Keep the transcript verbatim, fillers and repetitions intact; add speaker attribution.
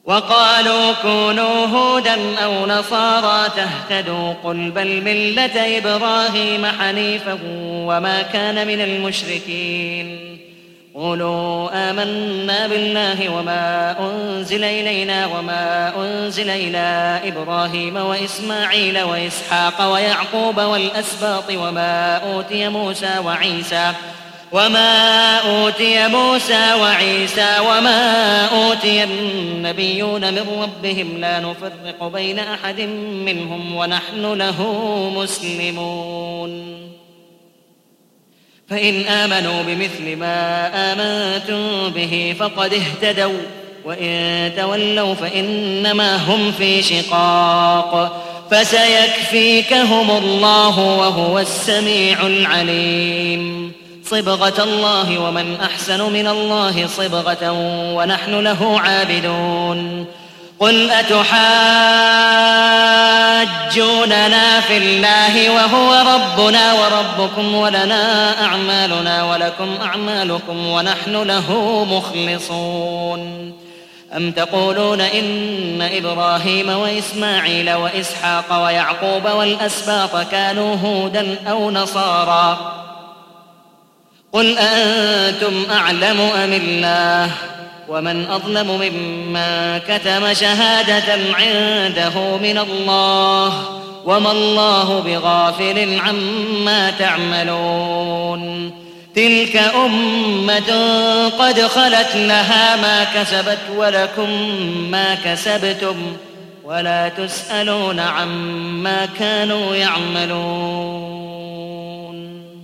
Speaker 1: وقالوا كونوا هودا أو نصارى تهتدوا قل بل ملة إبراهيم حنيفا وما كان من المشركين قولوا آمنا بالله وما أنزل إلينا وما أنزل إلى إبراهيم وإسماعيل وإسحاق ويعقوب والأسباط وما أوتي موسى وعيسى وما أوتي موسى وعيسى وما أوتي النبيون من ربهم لا نفرق بين أحد منهم ونحن له مسلمون فإن آمنوا بمثل ما آمنتم به فقد اهتدوا وإن تولوا فإنما هم في شقاق فسيكفيكهم الله وهو السميع العليم صبغة الله ومن أحسن من الله صبغة ونحن له عابدون قل أتحاجوننا في الله وهو ربنا وربكم ولنا أعمالنا ولكم أعمالكم ونحن له مخلصون أم تقولون إن إبراهيم وإسماعيل وإسحاق ويعقوب والأسباط كانوا هودا أو نصارى قل أنتم أعلم أم الله ومن أظلم ممن كتم شهادة عنده من الله وما الله بغافل عما تعملون تلك أمة قد خلت لها ما كسبت ولكم ما كسبتم ولا تسألون عما كانوا يعملون